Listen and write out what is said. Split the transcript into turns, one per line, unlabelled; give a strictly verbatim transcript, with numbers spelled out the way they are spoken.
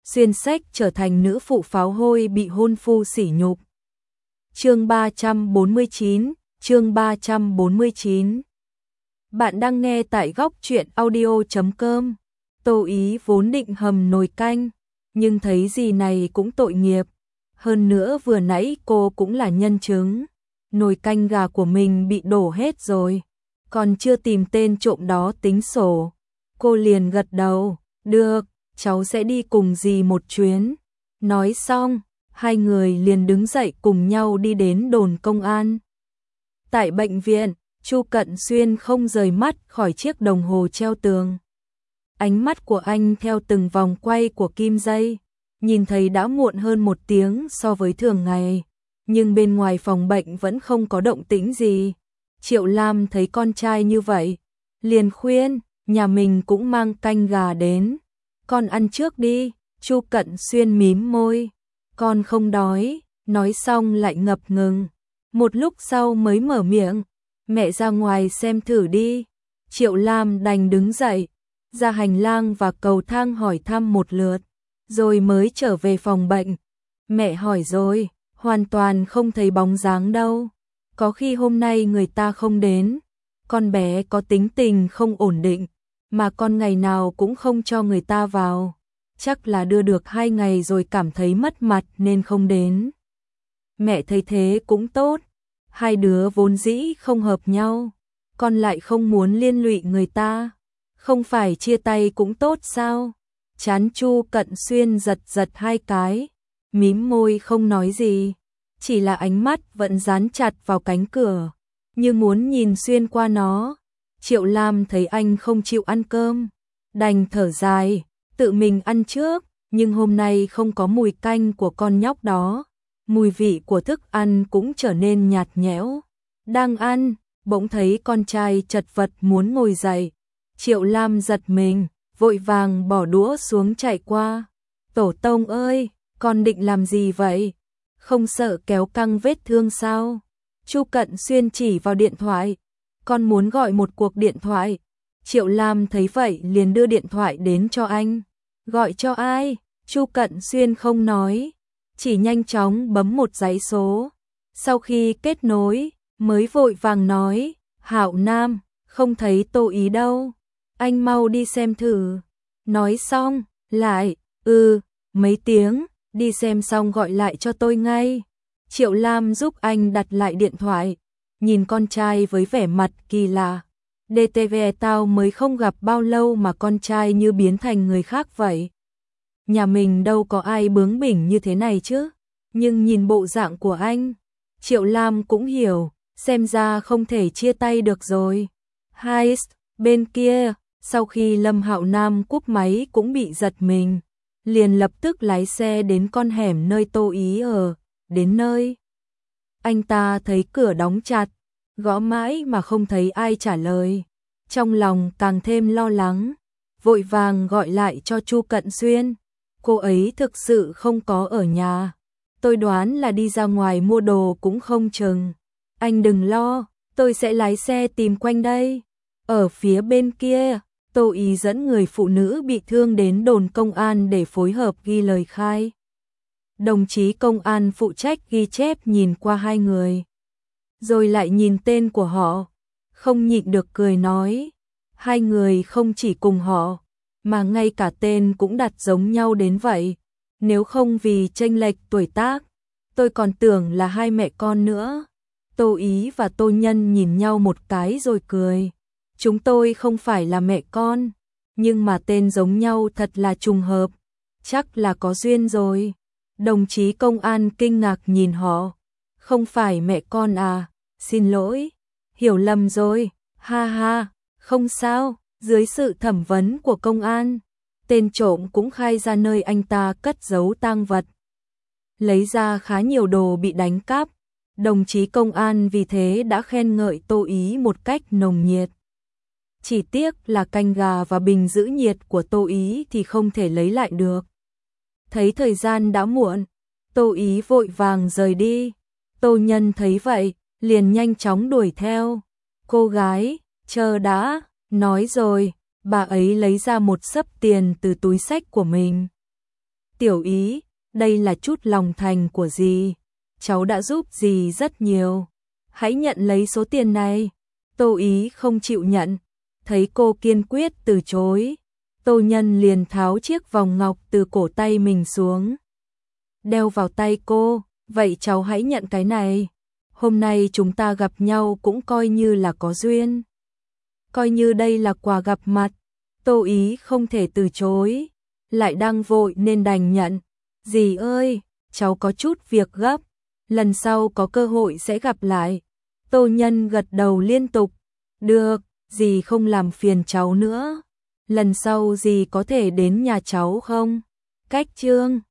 xuyên sách trở thành nữ phụ pháo hôi bị hôn phu sỉ nhục. Chương ba trăm bốn mươi chín, chương ba trăm bốn mươi chín. Bạn đang nghe tại góc truyện audio chấm com. Tô Ý vốn định hầm nồi canh, nhưng thấy gì này cũng tội nghiệp. Hơn nữa vừa nãy cô cũng là nhân chứng. Nồi canh gà của mình bị đổ hết rồi, còn chưa tìm tên trộm đó tính sổ. Cô liền gật đầu, được, cháu sẽ đi cùng dì một chuyến. Nói xong, hai người liền đứng dậy cùng nhau đi đến đồn công an. Tại bệnh viện, Chu Cận Xuyên không rời mắt khỏi chiếc đồng hồ treo tường. Ánh mắt của anh theo từng vòng quay của kim dây, nhìn thấy đã muộn hơn một tiếng so với thường ngày, nhưng bên ngoài phòng bệnh vẫn không có động tĩnh gì. Triệu Lam thấy con trai như vậy, liền khuyên, nhà mình cũng mang canh gà đến. Con ăn trước đi. Chu Cận Xuyên mím môi, con không đói, nói xong lại ngập ngừng. Một lúc sau mới mở miệng, mẹ ra ngoài xem thử đi. Triệu Lam đành đứng dậy, ra hành lang và cầu thang hỏi thăm một lượt, rồi mới trở về phòng bệnh. Mẹ hỏi rồi, hoàn toàn không thấy bóng dáng đâu. Có khi hôm nay người ta không đến. Con bé có tính tình không ổn định, mà con ngày nào cũng không cho người ta vào. Chắc là đưa được hai ngày rồi cảm thấy mất mặt nên không đến. Mẹ thấy thế cũng tốt. Hai đứa vốn dĩ không hợp nhau, con lại không muốn liên lụy người ta. Không phải chia tay cũng tốt sao? Trán Chu Cận Xuyên giật giật hai cái, mím môi không nói gì, chỉ là ánh mắt vẫn dán chặt vào cánh cửa, như muốn nhìn xuyên qua nó. Triệu Lam thấy anh không chịu ăn cơm, đành thở dài, tự mình ăn trước, nhưng hôm nay không có mùi canh của con nhóc đó, mùi vị của thức ăn cũng trở nên nhạt nhẽo. Đang ăn, bỗng thấy con trai chật vật muốn ngồi dậy. Triệu Lam giật mình, vội vàng bỏ đũa xuống chạy qua. Tổ tông ơi, con định làm gì vậy? Không sợ kéo căng vết thương sao? Chu Cận Xuyên chỉ vào điện thoại. Con muốn gọi một cuộc điện thoại. Triệu Lam thấy vậy liền đưa điện thoại đến cho anh. Gọi cho ai? Chu Cận Xuyên không nói, chỉ nhanh chóng bấm một dãy số. Sau khi kết nối, mới vội vàng nói, Hạo Nam, không thấy Tô Ý đâu. Anh mau đi xem thử. Nói xong, lại, ừ, mấy tiếng, đi xem xong gọi lại cho tôi ngay. Triệu Lam giúp anh đặt lại điện thoại, nhìn con trai với vẻ mặt kỳ lạ. đê tê vê tao mới không gặp bao lâu mà con trai như biến thành người khác vậy. Nhà mình đâu có ai bướng bỉnh như thế này chứ. Nhưng nhìn bộ dạng của anh, Triệu Lam cũng hiểu, xem ra không thể chia tay được rồi. Hai, bên kia, sau khi Lâm Hạo Nam cúp máy cũng bị giật mình, liền lập tức lái xe đến con hẻm nơi Tô Ý ở. Đến nơi, anh ta thấy cửa đóng chặt, gõ mãi mà không thấy ai trả lời. Trong lòng càng thêm lo lắng, vội vàng gọi lại cho Chu Cận Xuyên. Cô ấy thực sự không có ở nhà. Tôi đoán là đi ra ngoài mua đồ cũng không chừng. Anh đừng lo, tôi sẽ lái xe tìm quanh đây. Ở phía bên kia, Tô Ý dẫn người phụ nữ bị thương đến đồn công an để phối hợp ghi lời khai. Đồng chí công an phụ trách ghi chép nhìn qua hai người, rồi lại nhìn tên của họ, không nhịn được cười nói, hai người không chỉ cùng họ, mà ngay cả tên cũng đặt giống nhau đến vậy. Nếu không vì chênh lệch tuổi tác, tôi còn tưởng là hai mẹ con nữa. Tô Ý và Tô Nhân nhìn nhau một cái rồi cười. Chúng tôi không phải là mẹ con, nhưng mà tên giống nhau thật là trùng hợp. Chắc là có duyên rồi. Đồng chí công an kinh ngạc nhìn họ. Không phải mẹ con à? Xin lỗi, hiểu lầm rồi. Ha ha, không sao. Dưới sự thẩm vấn của công an, tên trộm cũng khai ra nơi anh ta cất giấu tang vật, lấy ra khá nhiều đồ bị đánh cắp. Đồng chí công an vì thế đã khen ngợi Tô Ý một cách nồng nhiệt. Chỉ tiếc là canh gà và bình giữ nhiệt của Tô Ý thì không thể lấy lại được. Thấy thời gian đã muộn, Tô Ý vội vàng rời đi. Tô Nhân thấy vậy, liền nhanh chóng đuổi theo. Cô gái, chờ đã. Nói rồi, bà ấy lấy ra một xấp tiền từ túi xách của mình. Tiểu Ý, đây là chút lòng thành của dì, cháu đã giúp dì rất nhiều. Hãy nhận lấy số tiền này. Tô Ý không chịu nhận, thấy cô kiên quyết từ chối. Tô Nhân liền tháo chiếc vòng ngọc từ cổ tay mình xuống, đeo vào tay cô, vậy cháu hãy nhận cái này. Hôm nay chúng ta gặp nhau cũng coi như là có duyên. Coi như đây là quà gặp mặt. Tô Ý không thể từ chối, lại đang vội nên đành nhận. Dì ơi, cháu có chút việc gấp, lần sau có cơ hội sẽ gặp lại. Tô Nhân gật đầu liên tục. Được, dì không làm phiền cháu nữa. Lần sau dì có thể đến nhà cháu không? Cách Trương